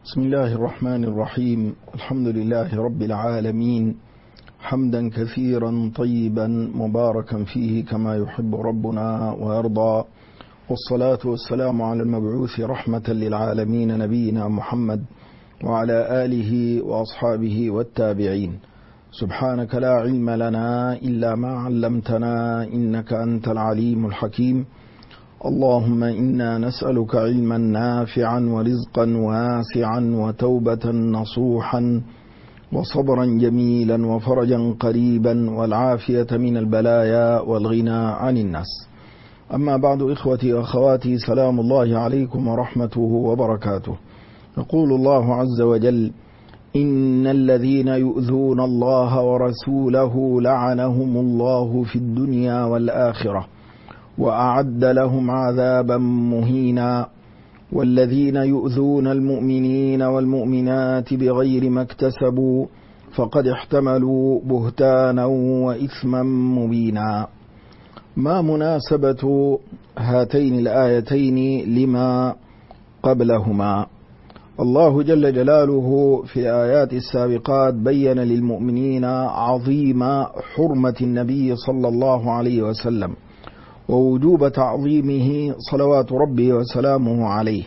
بسم الله الرحمن الرحيم. الحمد لله رب العالمين، حمدا كثيرا طيبا مباركا فيه كما يحب ربنا ويرضى، والصلاة والسلام على المبعوث رحمة للعالمين نبينا محمد وعلى آله وأصحابه والتابعين. سبحانك لا علم لنا إلا ما علمتنا إنك أنت العليم الحكيم. اللهم إنا نسألك علما نافعا ورزقا واسعا وتوبة نصوحا وصبرا جميلا وفرجا قريبا والعافية من البلايا والغنى عن الناس. أما بعد، إخوتي وأخواتي، سلام الله عليكم ورحمته وبركاته. يقول الله عز وجل: إن الذين يؤذون الله ورسوله لعنهم الله في الدنيا والآخرة وأعد لهم عذابا مهينا. والذين يؤذون المؤمنين والمؤمنات بغير ما اكتسبوا فقد احتملوا بهتانا وإثما مبينا. ما مناسبة هاتين الآيتين لما قبلهما؟ الله جل جلاله في الآيات السابقات بين للمؤمنين عظيم حرمة النبي صلى الله عليه وسلم ووجوب تعظيمه صلوات ربه وسلامه عليه،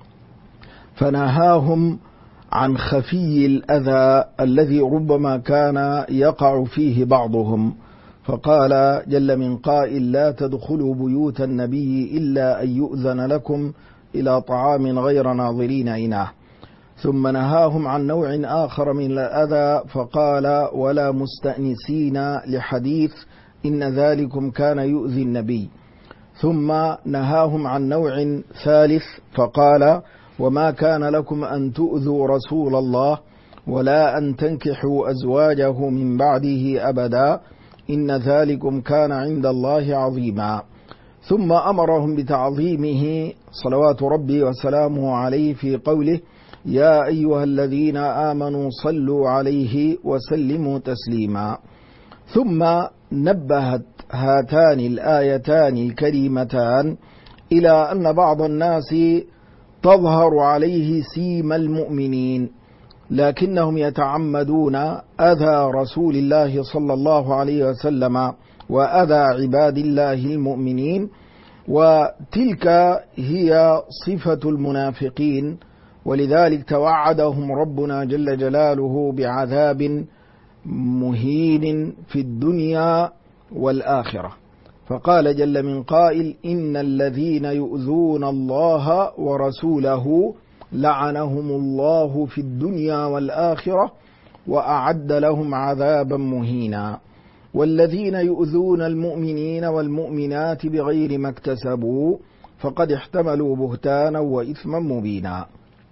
فنهاهم عن خفي الأذى الذي ربما كان يقع فيه بعضهم، فقال جل من قائل: لا تدخلوا بيوت النبي إلا أن يؤذن لكم إلى طعام غير ناظرين إناه. ثم نهاهم عن نوع آخر من الأذى فقال: ولا مستأنسين لحديث إن ذلكم كان يؤذي النبي. ثم نهاهم عن نوع ثالث فقال: وما كان لكم أن تؤذوا رسول الله ولا أن تنكحوا أزواجه من بعده أبدا إن ذلكم كان عند الله عظيما. ثم أمرهم بتعظيمه صلوات ربي وسلامه عليه في قوله: يا أيها الذين آمنوا صلوا عليه وسلموا تسليما. ثم نبهت هاتان الآيتان الكريمتان إلى أن بعض الناس تظهر عليه سيم المؤمنين، لكنهم يتعمدون أذى رسول الله صلى الله عليه وسلم وأذى عباد الله المؤمنين، وتلك هي صفة المنافقين. ولذلك توعدهم ربنا جل جلاله بعذاب مهين في الدنيا والآخرة، فقال جل من قائل: إن الذين يؤذون الله ورسوله لعنهم الله في الدنيا والآخرة وأعد لهم عذابا مهينا. والذين يؤذون المؤمنين والمؤمنات بغير ما اكتسبوا فقد احتملوا بهتانا وإثما مبينا.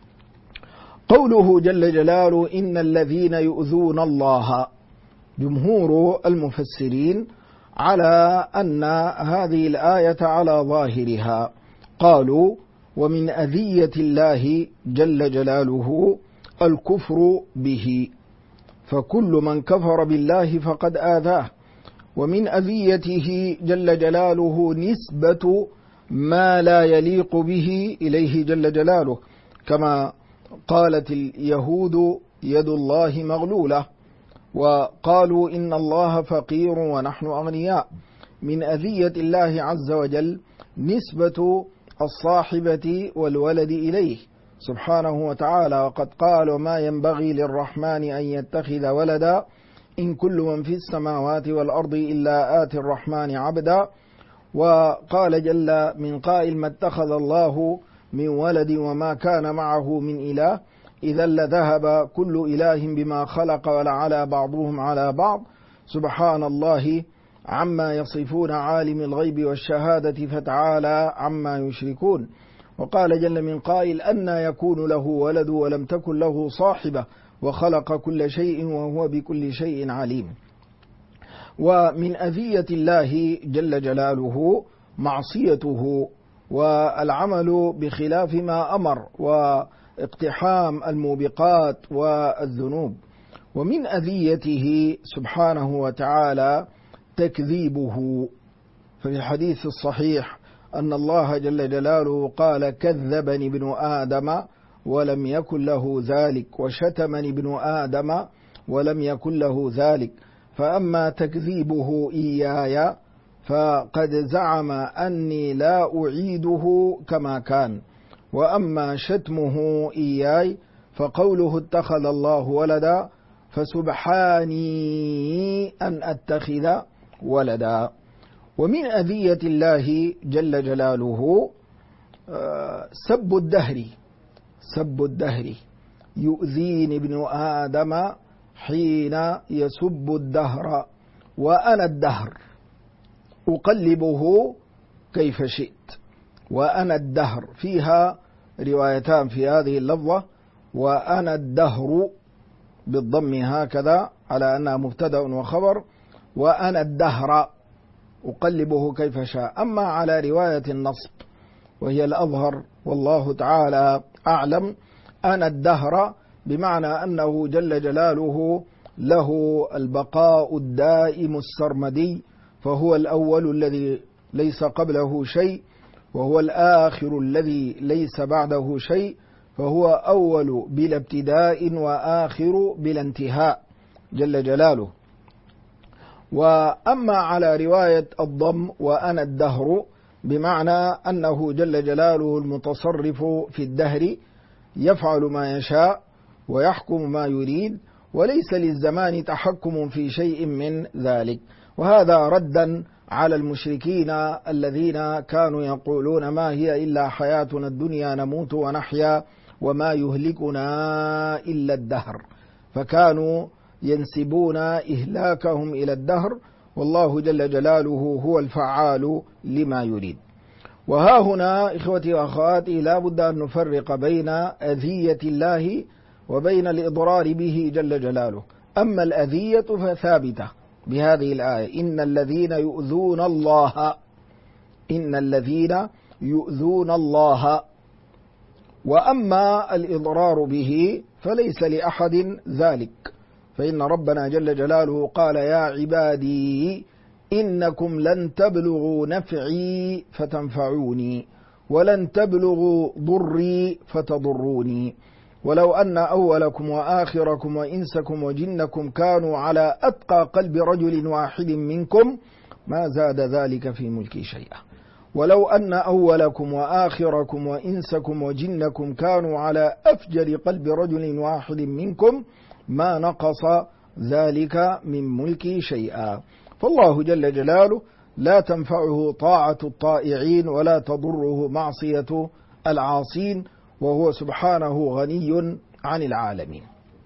قوله جل جلاله: إن الذين يؤذون الله، جمهور المفسرين على أن هذه الآية على ظاهرها، قالوا: ومن أذية الله جل جلاله الكفر به، فكل من كفر بالله فقد آذاه. ومن أذيته جل جلاله نسبة ما لا يليق به إليه جل جلاله، كما قالت اليهود يد الله مغلولة، وقالوا إن الله فقير ونحن أغنياء. من أذية الله عز وجل نسبة الصاحبة والولد إليه سبحانه وتعالى، وقد قال: وما ينبغي للرحمن أن يتخذ ولدا إن كل من في السماوات والأرض إلا آتي الرحمن عبدا. وقال جل من قائل: ما اتخذ الله من ولد وما كان معه من إله إذا لذهب كل إله بما خلق ولعلى بعضهم على بعض سبحان الله عما يصفون عالم الغيب والشهادة فتعالى عما يشركون. وقال جل من قائل: أنى يكون له ولد ولم تكن له صاحبة وخلق كل شيء وهو بكل شيء عليم. ومن أذية الله جل جلاله معصيته والعمل بخلاف ما أمر واقتحام الموبقات والذنوب. ومن أذيته سبحانه وتعالى تكذيبه، ففي الحديث الصحيح أن الله جل جلاله قال: كذبني ابن آدم ولم يكن له ذلك، وشتمني ابن آدم ولم يكن له ذلك. فأما تكذيبه إياي فقد زعم أني لا أعيده كما كان، وأما شتمه إياي فقوله اتخذ الله ولدا، فسبحاني أن أتخذ ولدا. ومن أذية الله جل جلاله سب الدهر، يؤذيني ابن آدم حين يسب الدهر، وأنا الدهر أقلبه كيف شئت. وأنا الدهر فيها روايتان في هذه اللفظة، وأنا الدهر بالضم هكذا على أنها مبتدأ وخبر، وأنا الدهر أقلبه كيف شاء. أما على رواية النصب وهي الأظهر والله تعالى أعلم، أنا الدهر بمعنى أنه جل جلاله له البقاء الدائم السرمدي، فهو الأول الذي ليس قبله شيء، وهو الآخر الذي ليس بعده شيء، فهو أول بلا ابتداء وآخر بلا انتهاء جل جلاله. وأما على رواية الضم وأنا الدهر بمعنى أنه جل جلاله المتصرف في الدهر، يفعل ما يشاء ويحكم ما يريد، وليس للزمان تحكم في شيء من ذلك. وهذا ردا على المشركين الذين كانوا يقولون ما هي إلا حياتنا الدنيا نموت ونحيا وما يهلكنا إلا الدهر، فكانوا ينسبون إهلاكهم إلى الدهر، والله جل جلاله هو الفعال لما يريد. وها هنا إخوتي وأخواتي لا بد أن نفرق بين أذية الله وبين الإضرار به جل جلاله. أما الأذية فثابتة بهذه الآية، إن الذين يؤذون الله. وأما الإضرار به فليس لأحد ذلك، فإن ربنا جل جلاله قال يا عبادي إنكم لن تبلغوا نفعي فتنفعوني، ولن تبلغوا ضري فتضروني، ولو أن أولكم وآخركم وإنسكم وجنكم كانوا على أتقى قلب رجل واحد منكم ما زاد ذلك في ملكي شيئا. ولو أن أولكم وآخركم وإنسكم وجنكم كانوا على أفجر قلب رجل واحد منكم ما نقص ذلك من ملكي شيئا. فالله جل جلاله لا تنفعه طاعة الطائعين ولا تضره معصية العاصين، وهو سبحانه غني عن العالمين.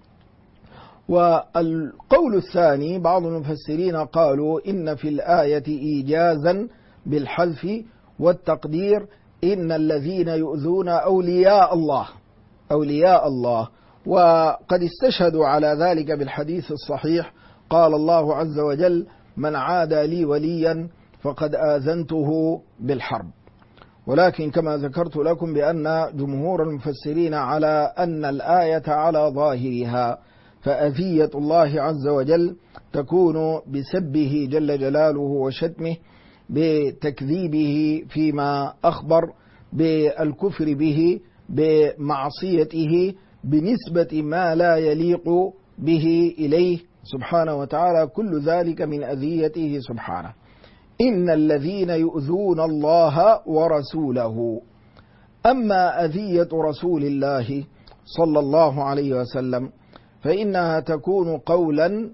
والقول الثاني بعض المفسرين قالوا إن في الآية إيجازا بالحذف والتقدير، إن الذين يؤذون أولياء الله. وقد استشهدوا على ذلك بالحديث الصحيح، قال الله عز وجل من عادى لي وليا فقد آذنته بالحرب. ولكن كما ذكرت لكم بأن جمهور المفسرين على أن الآية على ظاهرها، فأذية الله عز وجل تكون بسبه جل جلاله وشتمه، بتكذيبه فيما أخبر، بالكفر به، بمعصيته، بنسبة ما لا يليق به إليه سبحانه وتعالى، كل ذلك من أذيته سبحانه. إن الذين يؤذون الله ورسوله. أما أذية رسول الله صلى الله عليه وسلم فإنها تكون قولا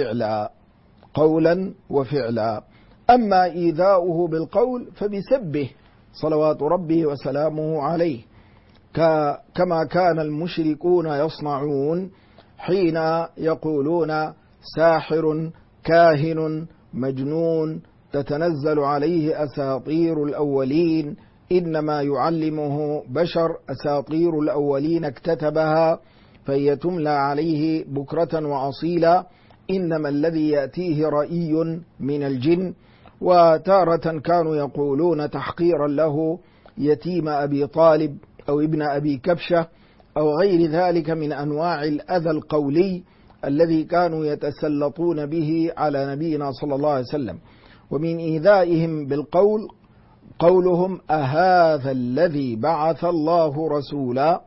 وفعلا. أما إيذاؤه بالقول فبسبه صلوات ربه وسلامه عليه، كما كان المشركون يصنعون حين يقولون ساحر، كاهن، مجنون، تتنزل عليه أساطير الأولين، إنما يعلمه بشر، أساطير الأولين اكتتبها فهي تملى عليه بكرة وأصيلا، إنما الذي يأتيه رأي من الجن. وتارة كانوا يقولون تحقيرا له يتيم أبي طالب أو ابن أبي كبشة أو غير ذلك من أنواع الأذى القولي الذي كانوا يتسلطون به على نبينا صلى الله عليه وسلم. ومن إيذائهم بالقول قولهم أهذا الذي بعث الله رسولا،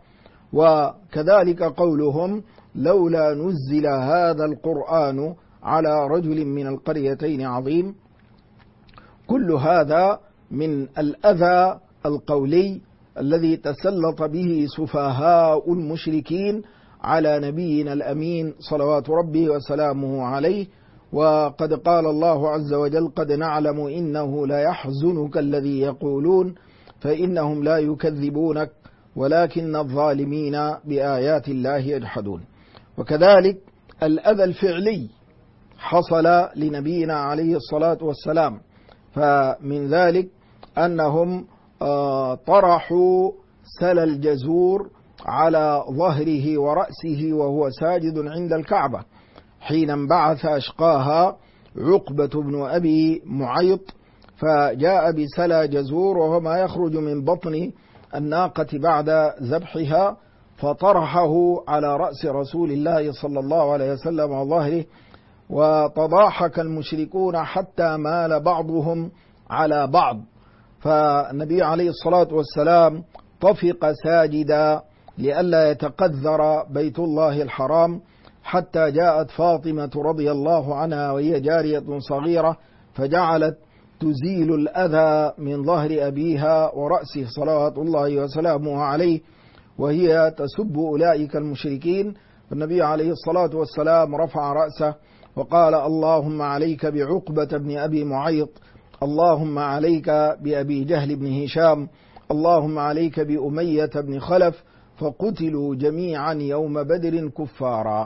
وكذلك قولهم لولا نزل هذا القرآن على رجل من القريتين عظيم. كل هذا من الأذى القولي الذي تسلط به سفهاء المشركين على نبينا الأمين صلوات ربه وسلامه عليه. وقد قال الله عز وجل قد نعلم إنه لا يحزنك الذي يقولون فإنهم لا يكذبونك ولكن الظالمين بآيات الله يجحدون. وكذلك الأذى الفعلي حصل لنبينا عليه الصلاة والسلام، فمن ذلك أنهم طرحوا سل الجزور على ظهره ورأسه وهو ساجد عند الكعبة حين انبعث أشقاها عقبة بن أبي معيط، فجاء بسلى جزور وهو ما يخرج من بطن الناقة بعد ذبحها، فطرحه على رأس رسول الله صلى الله عليه وسلم وظهره، وتضاحك المشركون حتى مال بعضهم على بعض. فالنبي عليه الصلاة والسلام طفق ساجدا لئلا يتقذر بيت الله الحرام، حتى جاءت فاطمة رضي الله عنها وهي جارية صغيرة فجعلت تزيل الأذى من ظهر أبيها ورأسه صلوات الله وسلامه عليه، وهي تسب أولئك المشركين. النبي عليه الصلاة والسلام رفع رأسه وقال اللهم عليك بعقبة بن أبي معيط، اللهم عليك بأبي جهل بن هشام، اللهم عليك بأمية بن خلف، فقتلوا جميعا يوم بدر كفارا.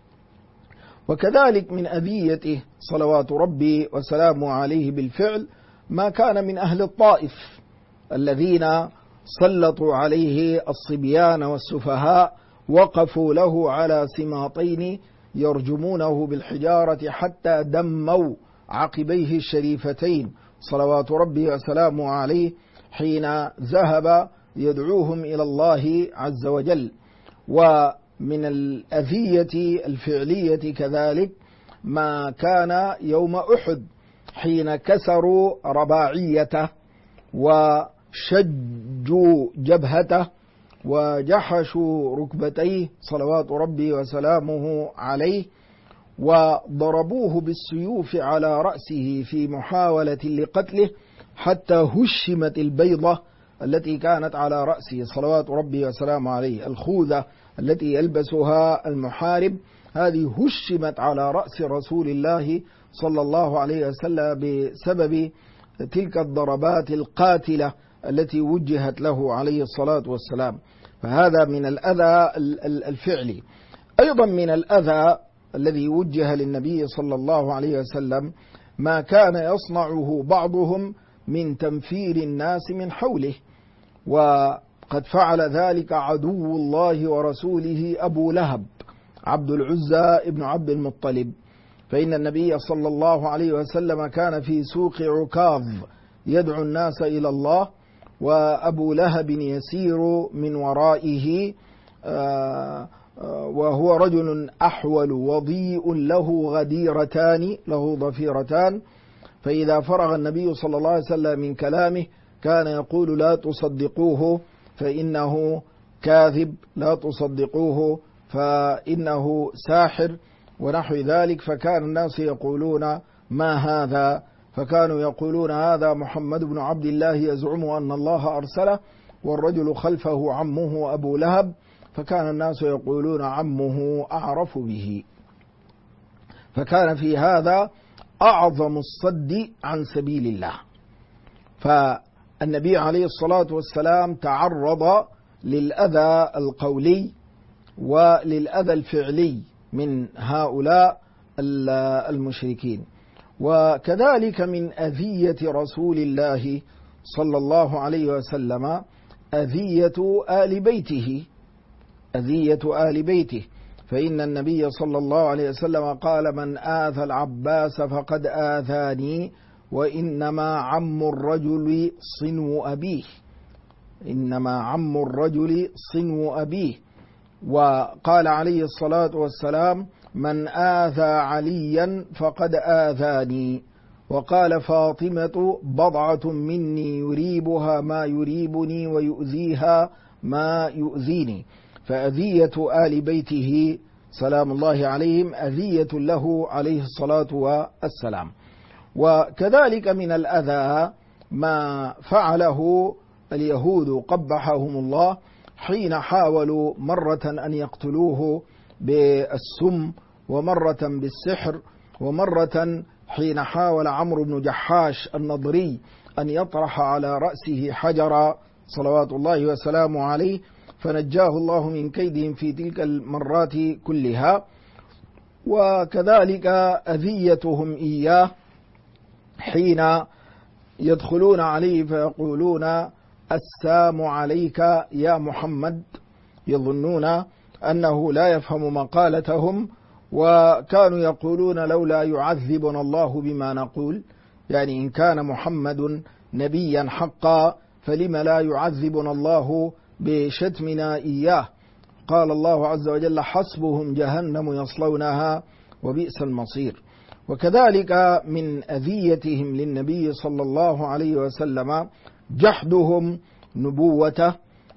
وكذلك من أذيته صلوات ربي وسلامه عليه بالفعل ما كان من أهل الطائف الذين سلطوا عليه الصبيان والسفهاء، وقفوا له على سماطين يرجمونه بالحجارة حتى دموا عقبيه الشريفتين صلوات ربي وسلامه عليه حين ذهب يدعوهم إلى الله عز وجل. ومن الأذية الفعلية كذلك ما كان يوم أحد حين كسروا رباعيته وشجوا جبهته وجحشوا ركبتيه صلوات ربي وسلامه عليه، وضربوه بالسيوف على رأسه في محاولة لقتله حتى هشمت البيضة التي كانت على رأسه صلوات ربي وسلامه عليه. الخوذة التي يلبسها المحارب هذه هشمت على رأس رسول الله صلى الله عليه وسلم بسبب تلك الضربات القاتلة التي وجهت له عليه الصلاة والسلام. فهذا من الأذى الفعلي. أيضا من الأذى الذي وجه للنبي صلى الله عليه وسلم ما كان يصنعه بعضهم من تنفير الناس من حوله، وقد فعل ذلك عدو الله ورسوله أبو لهب عبد العزى ابن عبد المطلب. فإن النبي صلى الله عليه وسلم كان في سوق عكاظ يدعو الناس إلى الله، وأبو لهب يسير من ورائه وهو رجل أحول وضيء له غديرتان، له ضفيرتان. فإذا فرغ النبي صلى الله عليه وسلم من كلامه كان يقول لا تصدقوه فإنه كاذب، لا تصدقوه فإنه ساحر ونحو ذلك. فكان الناس يقولون ما هذا؟ فكانوا يقولون هذا محمد بن عبد الله يزعم أن الله أرسله، والرجل خلفه عمه أبو لهب، فكان الناس يقولون عمه أعرف به. فكان في هذا أعظم الصد عن سبيل الله. فالنبي عليه الصلاة والسلام تعرض للأذى القولي وللأذى الفعلي من هؤلاء المشركين. وكذلك من أذية رسول الله صلى الله عليه وسلم أذية آل بيته، أذية آل بيته. فإن النبي صلى الله عليه وسلم قال من آذى العباس فقد آذاني، وإنما عم الرجل صنو أبيه، إنما عم الرجل صنو أبيه. وقال عليه الصلاة والسلام من آذى عليا فقد آذاني. وقال فاطمة بضعة مني يريبها ما يريبني ويؤذيها ما يؤذيني. فأذية آل بيته سلام الله عليهم أذية له عليه الصلاة والسلام. وكذلك من الأذى ما فعله اليهود قبحهم الله حين حاولوا مرة أن يقتلوه بالسم، ومرة بالسحر، ومرة حين حاول عمرو بن جحاش النضري أن يطرح على رأسه حجرا صلوات الله وسلامه عليه، فنجاه الله من كيدهم في تلك المرات كلها. وكذلك أذيتهم إياه حين يدخلون عليه فيقولون السلام عليك يا محمد، يظنون أنه لا يفهم مقالتهم، وكانوا يقولون لولا يعذبنا الله بما نقول، يعني إن كان محمد نبيا حقا فلم لا يعذبنا الله بشتمنا إياه. قال الله عز وجل حسبهم جهنم يصلونها وبئس المصير. وكذلك من أذيتهم للنبي صلى الله عليه وسلم جحدهم نبوته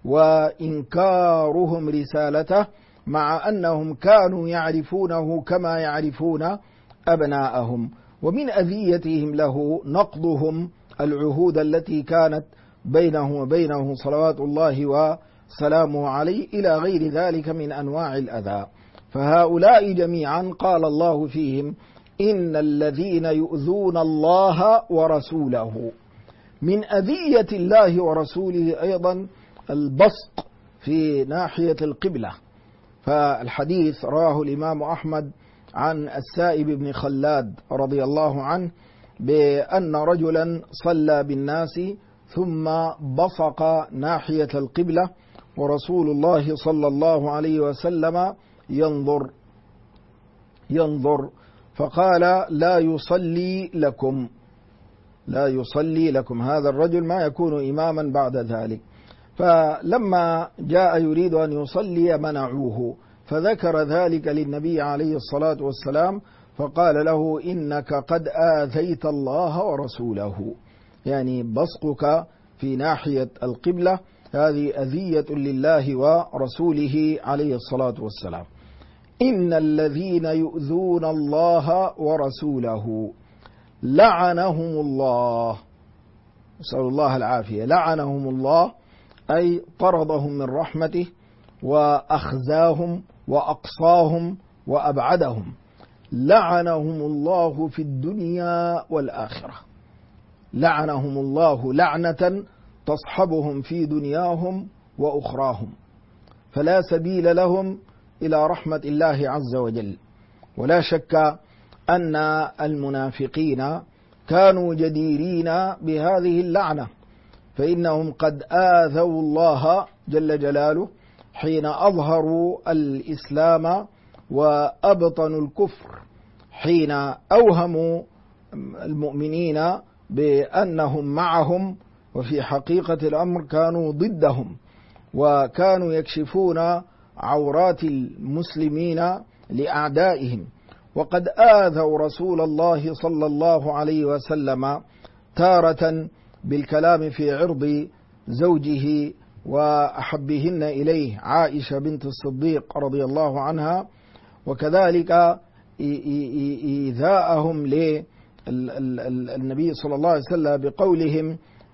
وإنكارهم رسالته، مع أنهم كانوا يعرفونه كما يعرفون أبناءهم. ومن أذيتهم له نقضهم العهود التي كانت بينه وبينه صلوات الله وسلامه عليه إلى غير ذلك من أنواع الأذى. فهؤلاء جميعا قال الله فيهم إن الذين يؤذون الله ورسوله. من أذية الله ورسوله أيضا البسط في ناحية القبلة، فالحديث رواه الإمام أحمد عن السائب بن خلاد رضي الله عنه بأن رجلا صلى بالناس ثم بصق ناحية القبلة ورسول الله صلى الله عليه وسلم ينظر فقال لا يصلي لكم هذا الرجل، ما يكون إماما بعد ذلك. فلما جاء يريد أن يصلي منعوه، فذكر ذلك للنبي عليه الصلاة والسلام فقال له إنك قد آذيت الله ورسوله، يعني بصقك في ناحية القبلة هذه أذية لله ورسوله عليه الصلاة والسلام. إن الذين يؤذون الله ورسوله لعنهم الله، نسأل الله العافية، لعنهم الله أي طردهم من رحمته وأخزاهم وأقصاهم وأبعدهم، لعنهم الله في الدنيا والآخرة، لعنهم الله لعنة تصحبهم في دنياهم وأخراهم، فلا سبيل لهم إلى رحمة الله عز وجل. ولا شك أن المنافقين كانوا جديرين بهذه اللعنة، فإنهم قد آذوا الله جل جلاله حين أظهروا الإسلام وأبطنوا الكفر، حين أوهموا المؤمنين بأنهم معهم وفي حقيقة الأمر كانوا ضدهم، وكانوا يكشفون عورات المسلمين لأعدائهم. وقد آذوا رسول الله صلى الله عليه وسلم تارة بالكلام في عرض زوجه وأحبهن إليه عائشة بنت الصديق رضي الله عنها، وكذلك إيذاءهم للنبي صلى الله عليه وسلم بقولهم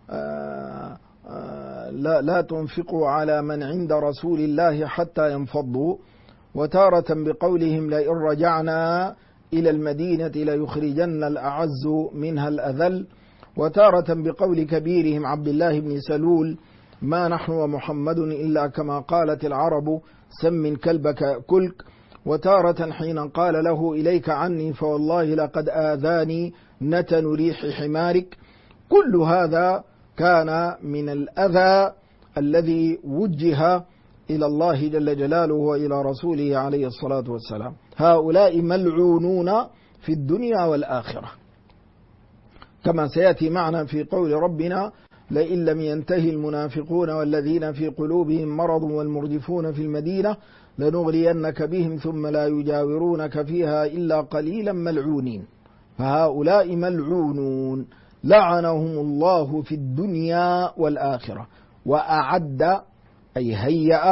لا تنفقوا على من عند رسول الله حتى ينفضوا، وتارة بقولهم لئن رجعنا إلى المدينة ليخرجن الأعز منها الأذل، وتارة بقول كبيرهم عبد الله بن سلول ما نحن ومحمد إلا كما قالت العرب سمن كلبك كلك، وتارة حين قال له إليك عني فوالله لقد آذاني نتن ريح حمارك. كل هذا كان من الأذى الذي وجه إلى الله جل جلاله وإلى رسوله عليه الصلاة والسلام. هؤلاء ملعونون في الدنيا والآخرة، كما سيأتي معنا في قول ربنا لئن لم ينتهي المنافقون والذين في قلوبهم مرض والمرجفون في المدينة لنغرينك بهم ثم لا يجاورونك فيها إلا قليلا ملعونين. فهؤلاء ملعونون لعنهم الله في الدنيا والآخرة، وأعد أي هيأ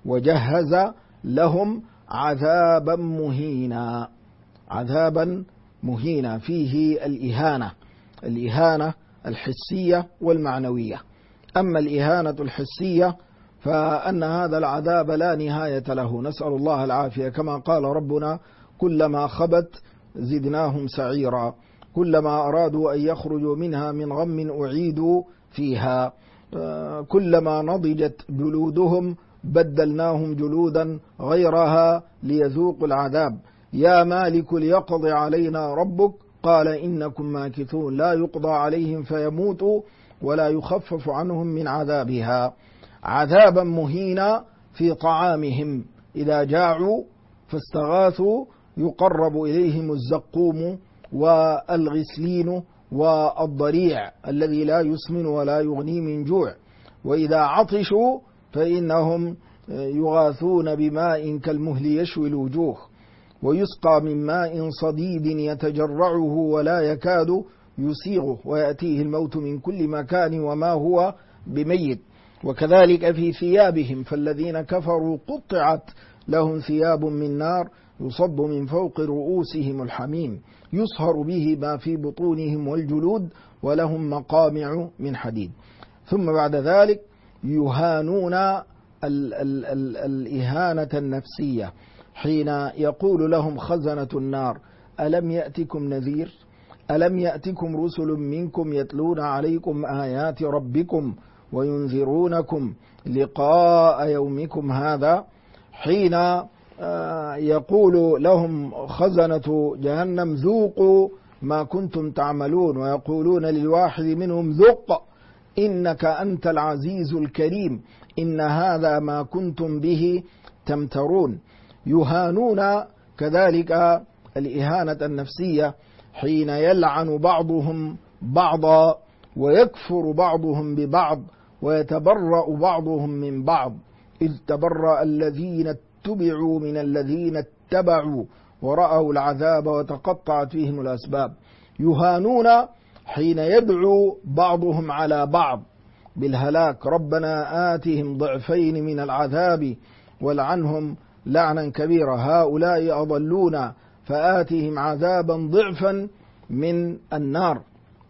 وجهز لهم عذابا مهينا. عذابا مهينا فيه الإهانة الحسية والمعنوية. أما الإهانة الحسية فأن هذا العذاب لا نهاية له، نسأل الله العافية، كما قال ربنا: كلما خبت زدناهم سعيرا، كلما أرادوا أن يخرجوا منها من غم أعيدوا فيها، كلما نضجت جلودهم بدلناهم جلودا غيرها ليذوقوا العذاب، يا مالك ليقض علينا ربك قال إنكم ماكثون، لا يقضى عليهم فيموتوا ولا يخفف عنهم من عذابها. عذابا مهينا في طعامهم، إذا جاعوا فاستغاثوا يقرب إليهم الزقوم والغسلين والضريع الذي لا يسمن ولا يغني من جوع، وإذا عطشوا فإنهم يغاثون بماء كالمهل يشوي الوجوه، ويسقى من ماء صديد يتجرعه ولا يكاد يسيغه، ويأتيه الموت من كل مكان وما هو بميت. وكذلك في ثيابهم، فالذين كفروا قطعت لهم ثياب من نار يصب من فوق رؤوسهم الحميم يصهر به ما في بطونهم والجلود ولهم مقامع من حديد. ثم بعد ذلك يهانون الإهانة النفسية حين يقول لهم خزنة النار: ألم يأتكم نذير؟ ألم يأتكم رسل منكم يتلون عليكم آيات ربكم وينذرونكم لقاء يومكم هذا؟ حين يقول لهم خزنة جهنم: ذوقوا ما كنتم تعملون، ويقولون للواحد منهم: ذق إنك أنت العزيز الكريم، إن هذا ما كنتم به تمترون. يهانون كذلك الإهانة النفسية حين يلعن بعضهم بعضا ويكفر بعضهم ببعض ويتبرأ بعضهم من بعض، إذ تبرأ الذين اتبعوا من الذين اتبعوا ورأوا العذاب وتقطعت فيهم الأسباب. يهانون حين يدعو بعضهم على بعض بالهلاك: ربنا آتهم ضعفين من العذاب والعنهم لعنا كبيرا، هؤلاء أضلونا فآتهم عذابا ضعفا من النار.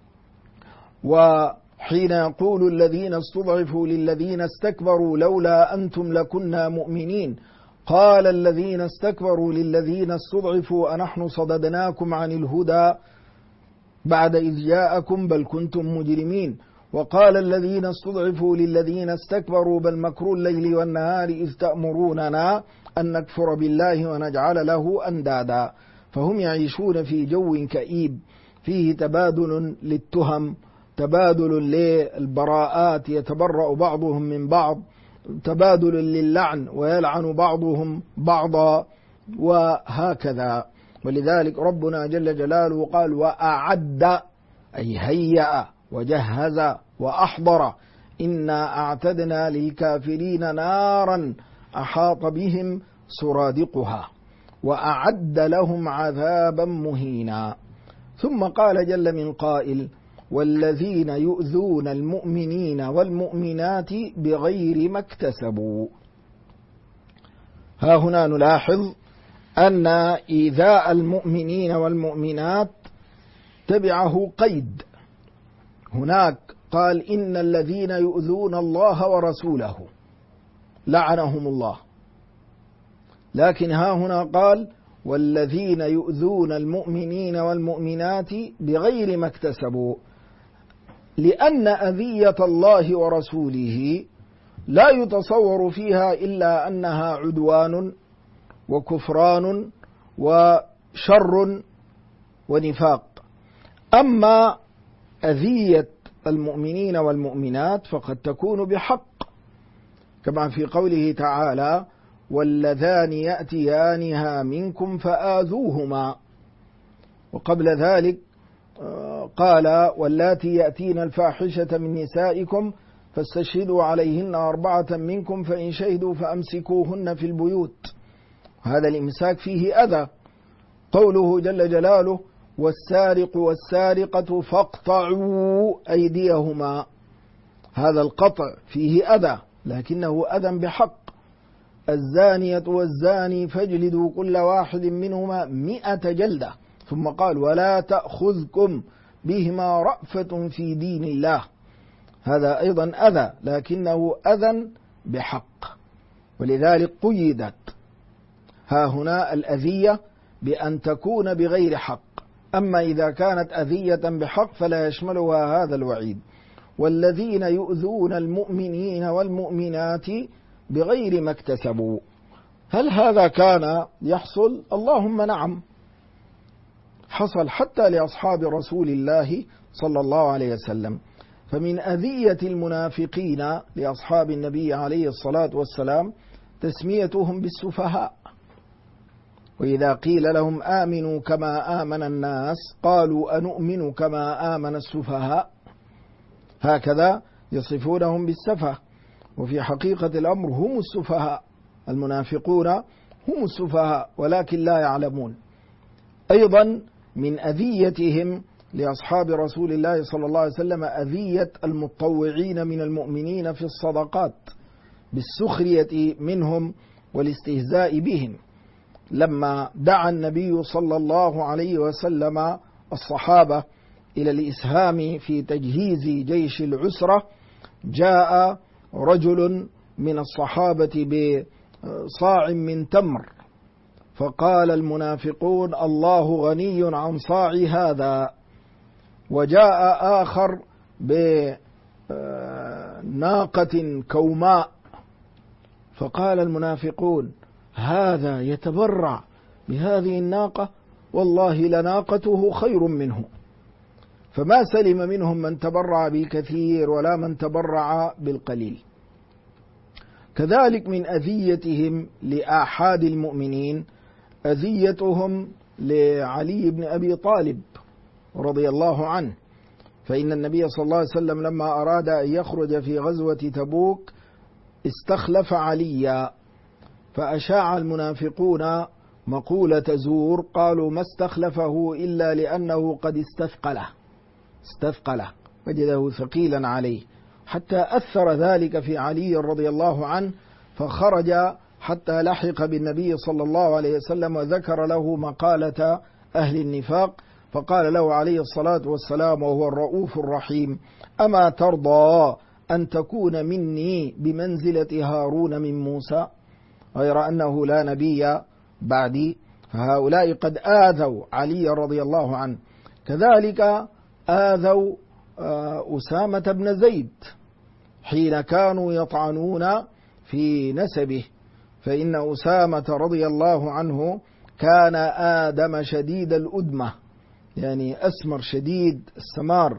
وحين يقول الذين استضعفوا للذين استكبروا لولا أنتم لكنا مؤمنين، قال الذين استكبروا للذين استضعفوا أنحن صددناكم عن الهدى بعد إذ جاءكم بل كنتم مجرمين. وقال الذين استضعفوا للذين استكبروا بل مكر الليل والنهار إذ تأمروننا أن نكفر بالله ونجعل له أندادا. فهم يعيشون في جو كئيب فيه تبادل للتهم، تبادل للبراءات، يتبرأ بعضهم من بعض، تبادل للعن ويلعن بعضهم بعضا، وهكذا. ولذلك ربنا جل جلاله قال: وأعد، أي هيأ وجهز وأحضر، إنا أعتدنا للكافرين نارا أحاط بهم سرادقها وأعد لهم عذابا مهينا. ثم قال جل من قائل: والذين يؤذون المؤمنين والمؤمنات بغير ما اكتسبوا. ها هنا نلاحظ أن إيذاء المؤمنين والمؤمنات تبعه قيد. هناك قال: إن الذين يؤذون الله ورسوله لعنهم الله، لكن ها هنا قال: والذين يؤذون المؤمنين والمؤمنات بغير ما اكتسبوا، لأن أذية الله ورسوله لا يتصور فيها إلا أنها عدوان وكفران وشر ونفاق. أما أذية المؤمنين والمؤمنات فقد تكون بحق، كما في قوله تعالى: واللذان يأتيانها منكم فآذوهما. وقبل ذلك قال: واللاتي يأتين الفاحشة من نسائكم فاستشهدوا عليهن 4 منكم فإن شهدوا فأمسكوهن في البيوت. هذا الإمساك فيه أذى. قوله جل جلاله: والسارق والسارقة فاقطعوا أيديهما، هذا القطع فيه أذى، لكنه أذى بحق. الزانية والزاني فاجلدوا كل واحد منهما 100 جلدة، ثم قال ولا تأخذكم بهما رأفة في دين الله. هذا أيضا أذى، لكنه أذى بحق، ولذلك قيدت ها هنا الأذية بأن تكون بغير حق. أما إذا كانت أذية بحق فلا يشملها هذا الوعيد. والذين يؤذون المؤمنين والمؤمنات بغير ما اكتسبوا. هل هذا كان يحصل؟ اللهم نعم، حصل حتى لأصحاب رسول الله صلى الله عليه وسلم. فمن أذية المنافقين لأصحاب النبي عليه الصلاة والسلام تسميتهم بالسفهاء. وإذا قيل لهم آمنوا كما آمن الناس قالوا أنؤمن كما آمن السفهاء. هكذا يصفونهم بالسفه، وفي حقيقة الأمر هم السفهاء. المنافقون هم السفهاء ولكن لا يعلمون. أيضا من أذيتهم لأصحاب رسول الله صلى الله عليه وسلم أذية المتطوعين من المؤمنين في الصدقات بالسخرية منهم والاستهزاء بهم. لما دعا النبي صلى الله عليه وسلم الصحابة إلى الإسهام في تجهيز جيش العسرة، جاء رجل من الصحابة بصاع من تمر، فقال المنافقون الله غني عن صاع هذا. وجاء آخر بناقة كوماء، فقال المنافقون هذا يتبرع بهذه الناقة والله لناقته خير منه. فما سلم منهم من تبرع بالكثير ولا من تبرع بالقليل. كذلك من أذيتهم لآحاد المؤمنين أذيتهم لعلي بن أبي طالب رضي الله عنه. فإن النبي صلى الله عليه وسلم لما أراد أن يخرج في غزوة تبوك استخلف عليا، فأشاع المنافقون مقولة زور، قالوا ما استخلفه إلا لأنه قد استثقله وجده ثقيلا عليه، حتى أثر ذلك في علي رضي الله عنه، فخرج حتى لحق بالنبي صلى الله عليه وسلم وذكر له مقالة أهل النفاق، فقال له عليه الصلاة والسلام وهو الرؤوف الرحيم أما ترضى أن تكون مني بمنزلة هارون من موسى، غير أنه لا نبي بعدي. فهؤلاء قد آذوا علي رضي الله عنه. كذلك آذوا أسامة بن زيد حين كانوا يطعنون في نسبه، فإن أسامة رضي الله عنه كان آدم شديد الأدمة، يعني أسمر شديد السمار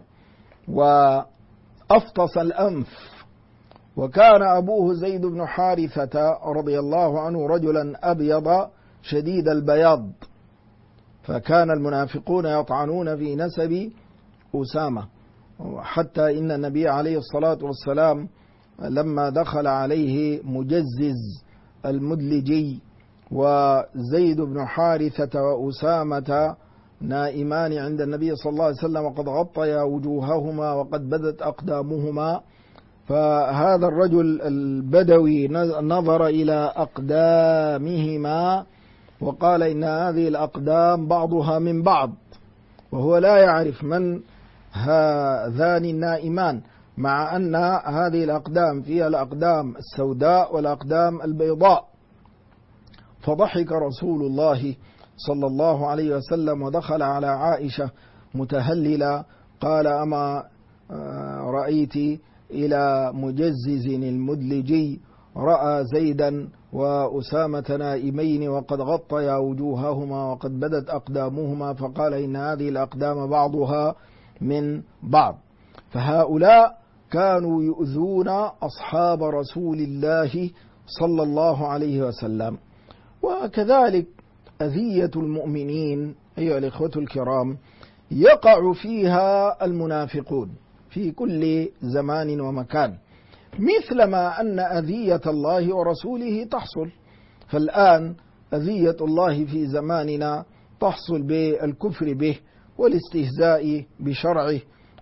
وأفطس الأنف. وكان أبوه زيد بن حارثة رضي الله عنه رجلا أبيض شديد البياض، فكان المنافقون يطعنون في نسب أسامة. حتى إن النبي عليه الصلاة والسلام لما دخل عليه مجزز المدلجي وزيد بن حارثة وأسامة نائمان عند النبي صلى الله عليه وسلم وقد غطيا وجوههما وقد بدت أقدامهما، فهذا الرجل البدوي نظر إلى أقدامهما وقال إن هذه الأقدام بعضها من بعض، وهو لا يعرف من هذان النائمان، مع أن هذه الأقدام فيها الأقدام السوداء والأقدام البيضاء. فضحك رسول الله صلى الله عليه وسلم ودخل على عائشة متهللا، قال أما رأيت إلى مجزز المدلجي رأى زيدا وأسامة نائمين وقد غطيا وجوههما وقد بدت أقدامهما، فقال إن هذه الأقدام بعضها من بعض. فهؤلاء كانوا يؤذون أصحاب رسول الله صلى الله عليه وسلم. وكذلك أذية المؤمنين أيها الإخوة الكرام يقع فيها المنافقون في كل زمان ومكان، مثلما أن أذية الله ورسوله تحصل. فالآن أذية الله في زماننا تحصل بالكفر به والاستهزاء بشرعه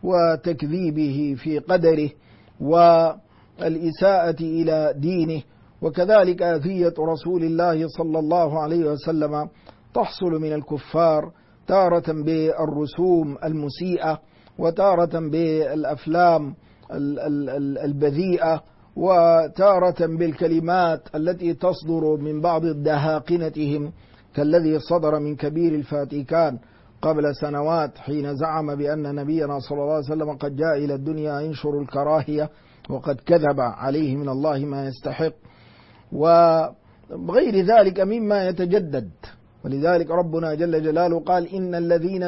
وتكذيبه في قدره والإساءة إلى دينه وكذلك أذية رسول الله صلى الله عليه وسلم تحصل من الكفار تارة بالرسوم المسيئة، وتارة بالأفلام البذيئة، وتارة بالكلمات التي تصدر من بعض دهاقنتهم، كالذي صدر من كبير الفاتيكان قبل سنوات حين زعم بأن نبينا صلى الله عليه وسلم قد جاء إلى الدنيا ينشر الكراهية، وقد كذب عليه من الله ما يستحق، وغير ذلك مما يتجدد. ولذلك ربنا جل جلاله قال إن الذين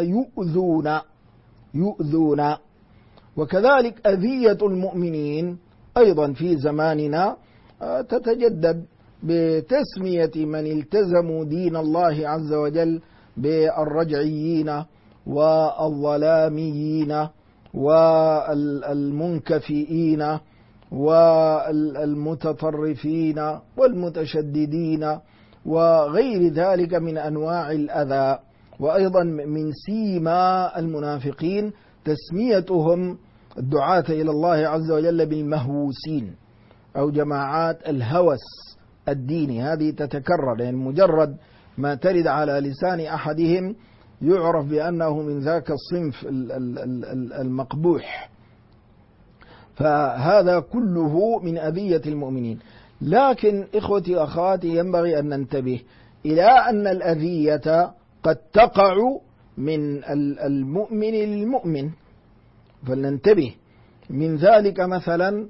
يؤذون. وكذلك أذية المؤمنين أيضا في زماننا تتجدد بتسمية من التزموا دين الله عز وجل بالرجعيين والظلاميين والمنكفئين والمتطرفين والمتشددين وغير ذلك من أنواع الأذى. وأيضا من سيما المنافقين تسميتهم الدعاة إلى الله عز وجل بالمهووسين أو جماعات الهوس الديني. هذه تتكرر، يعني مجرد ما ترد على لسان أحدهم يعرف بأنه من ذاك الصنف المقبوح. فهذا كله من أذية المؤمنين. لكن إخوتي أخواتي ينبغي أن ننتبه إلى أن الأذية قد تقع من المؤمن للمؤمن، فلننتبه. من ذلك مثلا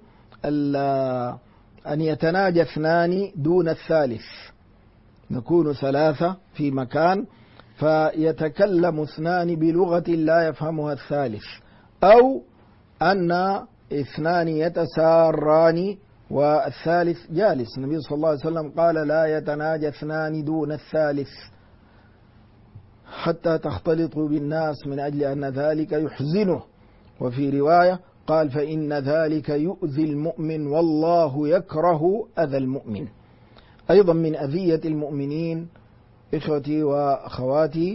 أن يتناجى اثنان دون الثالث، نكون ثلاثة في مكان فيتكلم اثنان بلغة لا يفهمها الثالث، أو أن اثنان يتساران والثالث جالس. النبي صلى الله عليه وسلم قال لا يتناجى اثنان دون الثالث حتى تختلطوا بالناس من أجل أن ذلك يحزنه. وفي رواية قال فإن ذلك يؤذي المؤمن والله يكره أذى المؤمن. أيضا من أذية المؤمنين إخوتي وأخواتي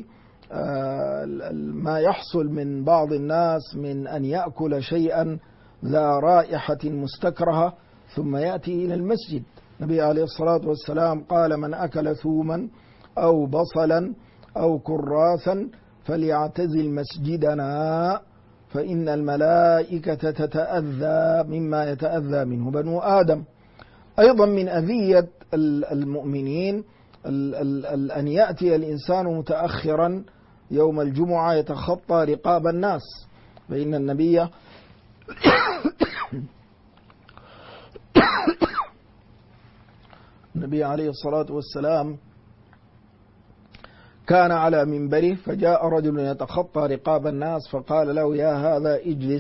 ما يحصل من بعض الناس من أن يأكل شيئا ذا رائحة مستكرهة ثم يأتي إلى المسجد. النبي عليه الصلاة والسلام قال من أكل ثوما أو بصلا أو كراثا فليعتزل مسجدنا فإن الملائكة تتأذى مما يتأذى منه بنو آدم. أيضا من أذية المؤمنين أن يأتي الإنسان متأخرا يوم الجمعة يتخطى رقاب الناس، فإن النبي عليه الصلاة والسلام كان على منبره فجاء رجل يتخطى رقاب الناس فقال له يا هذا اجلس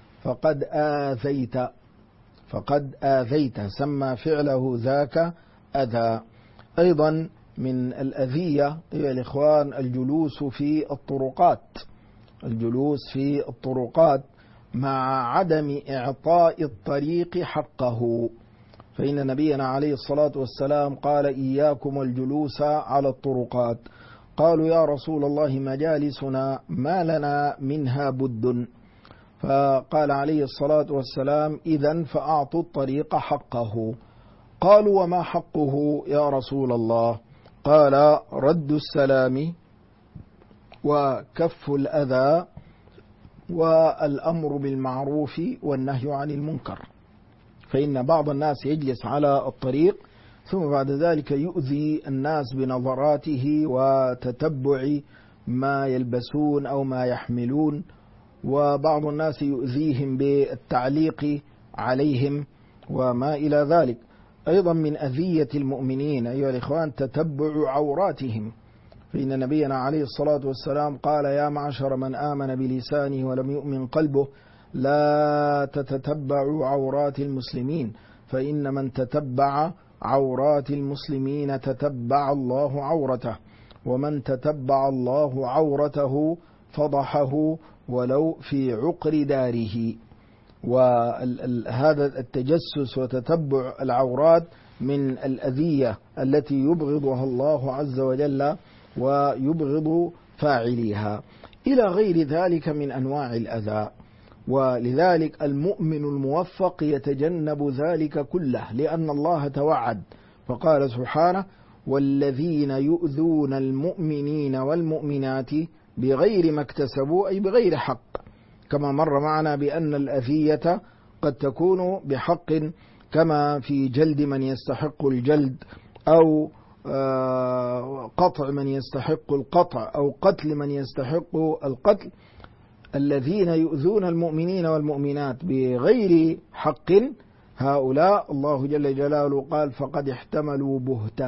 فقد آذيت، سمى فعله ذاك أذى. أيضا من الأذية يا الإخوان الجلوس في الطرقات مع عدم إعطاء الطريق حقه، فإن نبينا عليه الصلاة والسلام قال إياكم الجلوس على الطرقات. قالوا يا رسول الله مجالسنا ما لنا منها بد، فقال عليه الصلاة والسلام إذن فأعطوا الطريق حقه. قالوا وما حقه يا رسول الله؟ قال رد السلام وكف الأذى والأمر بالمعروف والنهي عن المنكر. فإن بعض الناس يجلس على الطريق ثم بعد ذلك يؤذي الناس بنظراته وتتبع ما يلبسون أو ما يحملون، وبعض الناس يؤذيهم بالتعليق عليهم وما إلى ذلك. أيضا من أذية المؤمنين أيها الإخوان تتبع عوراتهم، فإن نبينا عليه الصلاة والسلام قال يا معشر من آمن بلسانه ولم يؤمن قلبه لا تتتبعوا عورات المسلمين، فإن من تتبع عورات المسلمين تتبع الله عورته، ومن تتبع الله عورته فضحه ولو في عقر داره. وهذا التجسس وتتبع العورات من الأذية التي يبغضها الله عز وجل ويبغض فاعليها، إلى غير ذلك من أنواع الأذى. ولذلك المؤمن الموفق يتجنب ذلك كله، لأن الله توعد فقال سبحانه: والذين يؤذون المؤمنين والمؤمنات بغير ما اكتسبوا، أي بغير حق، كما مر معنا بأن الأذية قد تكون بحق، كما في جلد من يستحق الجلد، أو قطع من يستحق القطع، أو قتل من يستحق القتل. الذين يؤذون المؤمنين والمؤمنات بغير حق، هؤلاء الله جل جلاله قال: فقد احتملوا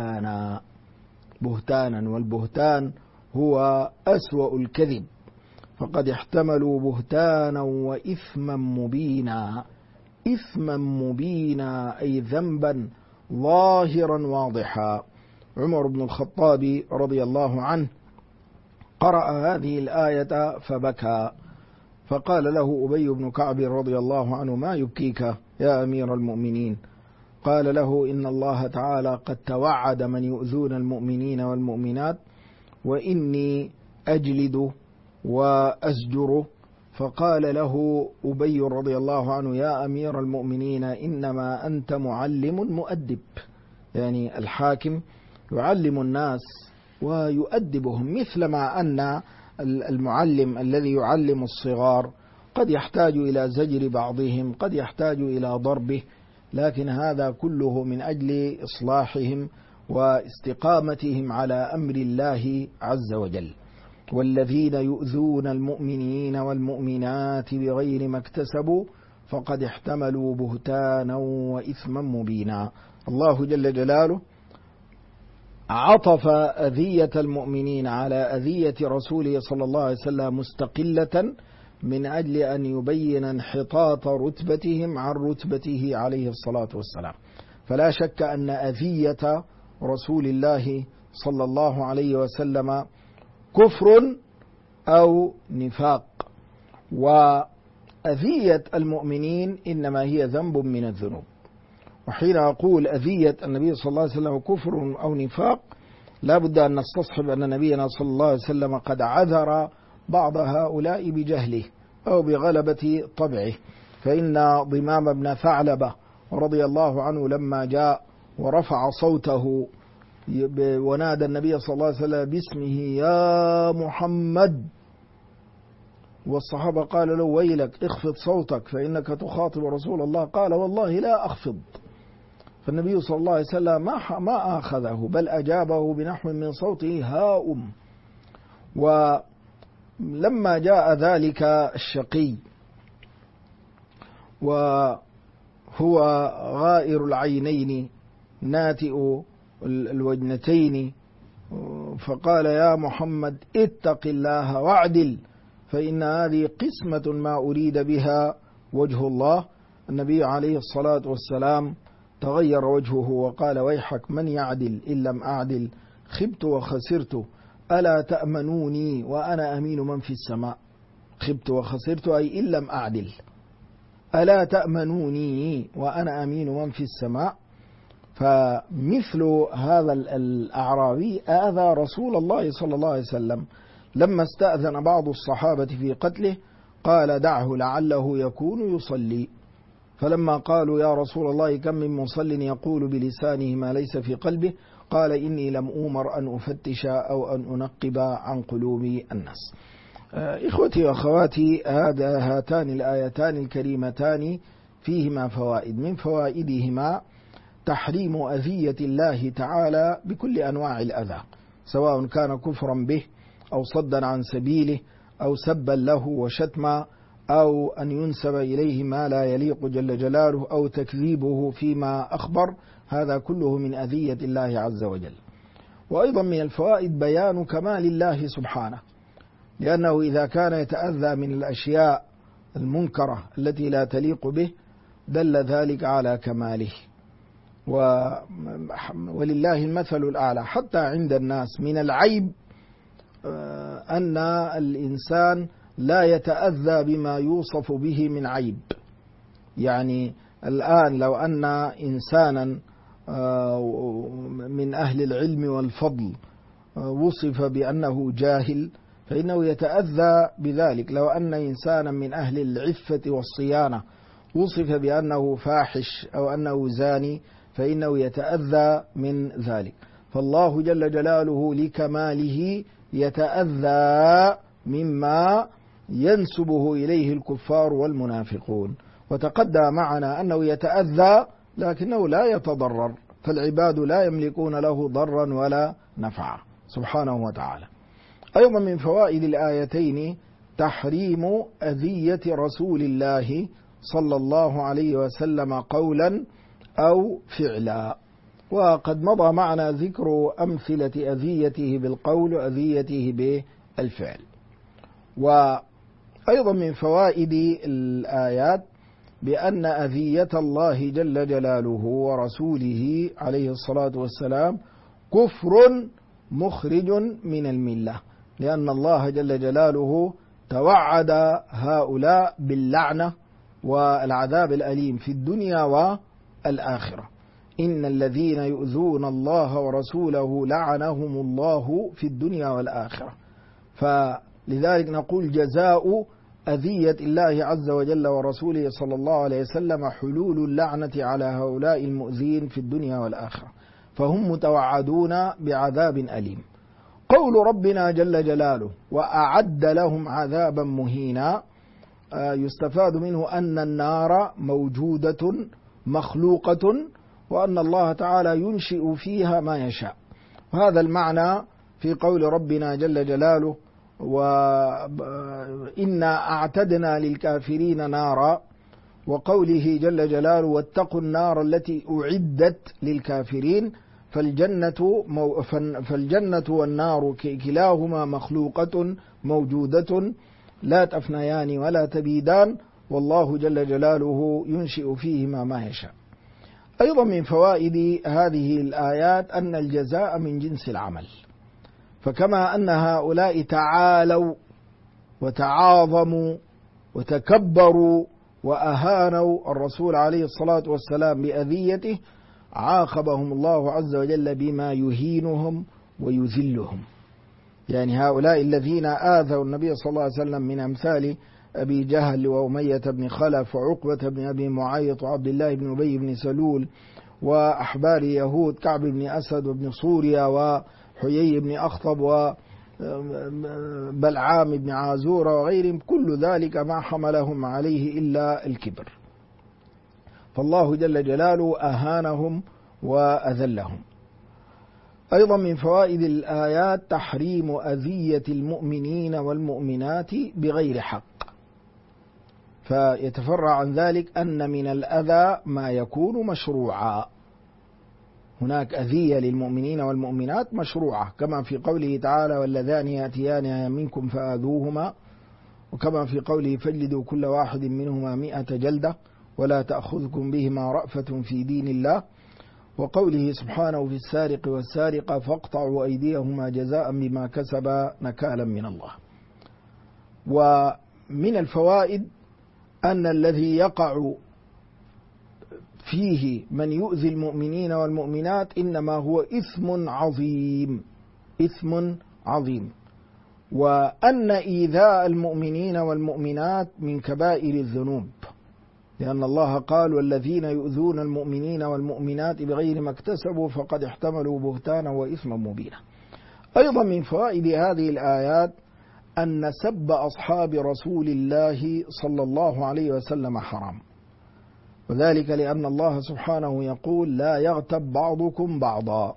بهتانا، والبهتان هو أسوأ الكذب. فقد احتملوا بهتانا وإثما مبينا. إثما مبينا أي ذنبا ظاهرا واضحا. عمر بن الخطاب رضي الله عنه قرأ هذه الآية فبكى، فقال له أبي بن كعب رضي الله عنه: ما يبكيك يا أمير المؤمنين؟ قال له: إن الله تعالى قد توعد من يؤذون المؤمنين والمؤمنات، وإني أجلد وأزجر. فقال له أبي رضي الله عنه: يا أمير المؤمنين، إنما أنت معلم مؤدب. يعني الحاكم يعلم الناس ويؤدبهم، مثلما أن المعلم الذي يعلم الصغار قد يحتاج إلى زجر بعضهم، قد يحتاج إلى ضربه، لكن هذا كله من أجل إصلاحهم واستقامتهم على أمر الله عز وجل. والذين يؤذون المؤمنين والمؤمنات بغير ما اكتسبوا فقد احتملوا بهتانا وإثما مبينا. الله جل جلاله عطف أذية المؤمنين على أذية رسوله صلى الله عليه وسلم مستقلة، من أجل أن يبين انحطاط رتبتهم عن رتبته عليه الصلاة والسلام. فلا شك أن أذية رسول الله صلى الله عليه وسلم كفر أو نفاق، وأذية المؤمنين إنما هي ذنب من الذنوب. وحين أقول أذية النبي صلى الله عليه وسلم كفر أو نفاق، لا بد أن نستصحب أن نبينا صلى الله عليه وسلم قد عذر بعض هؤلاء بجهله أو بغلبة طبعه. فإن ضمام بن ثعلبة رضي الله عنه لما جاء ورفع صوته ونادى النبي صلى الله عليه وسلم باسمه: يا محمد، والصحابة قال له: ويلك، اخفض صوتك فإنك تخاطب رسول الله. قال: والله لا أخفض. فالنبي صلى الله عليه وسلم ما أخذه، بل أجابه بنحو من صوته: هاؤم. ولما جاء ذلك الشقي وهو غائر العينين ناتئ الوجنتين، فقال: يا محمد، اتق الله واعدل، فإن هذه قسمة ما أريد بها وجه الله. النبي عليه الصلاة والسلام تغير وجهه وقال: ويحك، من يعدل إن لم أعدل؟ خبت وخسرت، ألا تأمنوني وأنا أمين من في السماء. خبت وخسرت أي إن لم أعدل، ألا تأمنوني وأنا أمين من في السماء. فمثل هذا الأعرابي آذى رسول الله صلى الله عليه وسلم. لما استأذن بعض الصحابة في قتله قال: دعه لعله يكون يصلي. فلما قالوا: يا رسول الله، كم من مصل يقول بلسانه ما ليس في قلبه؟ قال: إني لم أؤمر أن أفتش أو أن أنقب عن قلوب الناس. إخوتي وأخواتي، هاتان الآيتان الكريمتان فيهما فوائد. من فوائدهما تحريم أذية الله تعالى بكل أنواع الأذى، سواء كان كفرا به أو صدا عن سبيله أو سبا له وشتما، أو أن ينسب إليه ما لا يليق جل جلاله، أو تكذيبه فيما أخبر. هذا كله من أذية الله عز وجل. وأيضا من الفوائد بيان كمال الله سبحانه، لأنه إذا كان يتأذى من الأشياء المنكرة التي لا تليق به دل ذلك على كماله. ولله المثل الأعلى. حتى عند الناس من العيب أن الإنسان لا يتأذى بما يوصف به من عيب. يعني الآن لو أن إنسانا من أهل العلم والفضل وصف بأنه جاهل، فإنه يتأذى بذلك. لو أن إنسانا من أهل العفة والصيانة وصف بأنه فاحش أو أنه زاني فإنه يتأذى من ذلك. فالله جل جلاله لكماله يتأذى مما ينسبه إليه الكفار والمنافقون. وتقدم معنا أنه يتأذى لكنه لا يتضرر، فالعباد لا يملكون له ضرا ولا نفعا سبحانه وتعالى. أيضا من فوائد الآيتين تحريم أذية رسول الله صلى الله عليه وسلم قولا أو فعلا، وقد مضى معنا ذكر أمثلة أذيته بالقول وأذيته بالفعل. وأيضا من فوائد الآيات بأن أذية الله جل جلاله ورسوله عليه الصلاة والسلام كفر مخرج من الملة، لأن الله جل جلاله توعد هؤلاء باللعنة والعذاب الأليم في الدنيا والآخرة. إن الذين يؤذون الله ورسوله لعنهم الله في الدنيا والآخرة. فلذلك نقول جزاء أذية الله عز وجل ورسوله صلى الله عليه وسلم حلول اللعنة على هؤلاء المؤذين في الدنيا والآخرة، فهم متوعدون بعذاب أليم. قول ربنا جل جلاله وأعد لهم عذابا مهينا يستفاد منه أن النار موجودة مخلوقة، وأن الله تعالى ينشئ فيها ما يشاء. وهذا المعنى في قول ربنا جل جلاله وإنا أعتدنا للكافرين نارا، وقوله جل جلاله واتقوا النار التي أعدت للكافرين. فالجنة والنار كلاهما مخلوقة موجودة لا تفنيان ولا تبيدان، والله جل جلاله ينشئ فيهما ما يشاء. أيضا من فوائد هذه الآيات أن الجزاء من جنس العمل، فكما أن هؤلاء تعالوا وتعاظموا وتكبروا وأهانوا الرسول عليه الصلاة والسلام بأذيته، عاقبهم الله عز وجل بما يهينهم ويذلهم. يعني هؤلاء الذين آذوا النبي صلى الله عليه وسلم من أمثال أبي جهل وأمية بن خلف وعقبة بن أبي معيط وعبد الله بن أبي بن سلول وأحبار يهود كعب بن أسد وابن صوريا وحيي بن أخطب وبلعام بن عازور وغيرهم، كل ذلك ما حملهم عليه إلا الكبر. فالله جل جلاله أهانهم وأذلهم. أيضا من فوائد الآيات تحريم أذية المؤمنين والمؤمنات بغير حق، فيتفرع عن ذلك أن من الأذى ما يكون مشروعا. هناك أذية للمؤمنين والمؤمنات مشروعة، كما في قوله تعالى واللذان يأتيان منكم فآذوهما، وكما في قوله فاجلدوا كل واحد منهما 100 جلدة ولا تأخذكم بهما رأفة في دين الله، وقوله سبحانه في السارق والسارقة فاقطعوا أيديهما جزاء بما كسبا نكالا من الله. ومن الفوائد أن الذي يقع فيه من يؤذي المؤمنين والمؤمنات إنما هو إثم عظيم، إثم عظيم، وأن إيذاء المؤمنين والمؤمنات من كبائر الذنوب، لأن الله قال والذين يؤذون المؤمنين والمؤمنات بغير ما اكتسبوا فقد احتملوا بهتانا وإثما مبينا. أيضا من فوائد هذه الآيات أن سب أصحاب رسول الله صلى الله عليه وسلم حرام، وذلك لأن الله سبحانه يقول لا يغتب بعضكم بعضا.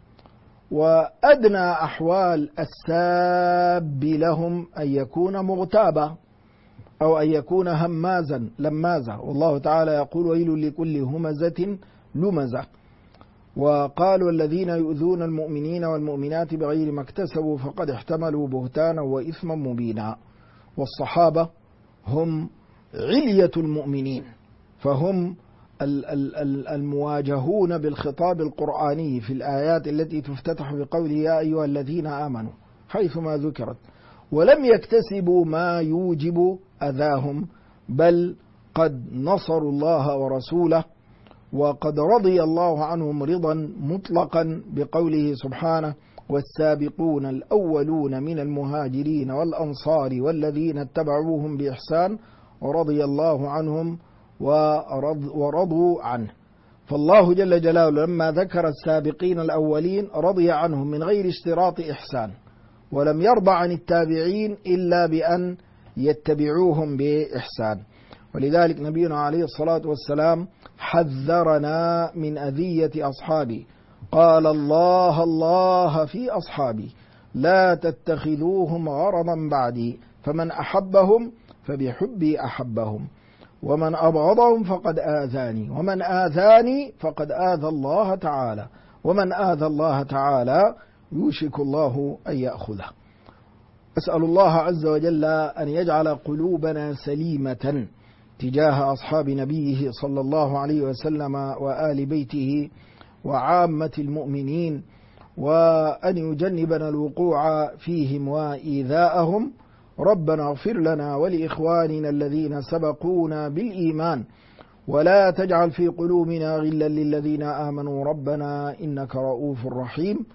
وأدنى أحوال الساب لهم أن يكون مغتابا أو أن يكون همازا لمازا، والله تعالى يقول ويل لكل همزة لمزة. وقالوا الذين يؤذون المؤمنين والمؤمنات بغير ما اكتسبوا فقد احتملوا بهتانا وإثما مبينا. والصحابة هم علية المؤمنين، فهم المواجهون بالخطاب القرآني في الآيات التي تفتتح بقوله يا أيها الذين آمنوا حيثما ذكرت، ولم يكتسبوا ما يوجب أذاهم، بل قد نصروا الله ورسوله، وقد رضي الله عنهم رضا مطلقا بقوله سبحانه والسابقون الأولون من المهاجرين والأنصار والذين اتبعوهم بإحسان رضي الله عنهم ورضوا عنه. فالله جل جلاله لما ذكر السابقين الأولين رضي عنهم من غير اشتراط إحسان، ولم يرضى عن التابعين إلا بأن يتبعوهم بإحسان. ولذلك نبينا عليه الصلاة والسلام حذرنا من أذية أصحابه، قال الله الله في أصحابي لا تتخذوهم غرضا بعدي، فمن أحبهم فبحبي أحبهم، ومن أبغضهم فقد آذاني، ومن آذاني فقد آذى الله تعالى، ومن آذى الله تعالى يوشك الله أن يأخذه. أسأل الله عز وجل أن يجعل قلوبنا سليمة تجاه أصحاب نبيه صلى الله عليه وسلم وآل بيته وعامة المؤمنين، وأن يجنبنا الوقوع فيهم وإيذاءهم. ربنا اغفر لنا ولإخواننا الذين سبقونا بالإيمان، ولا تجعل في قلوبنا غلا للذين آمنوا ربنا إنك رؤوف رحيم.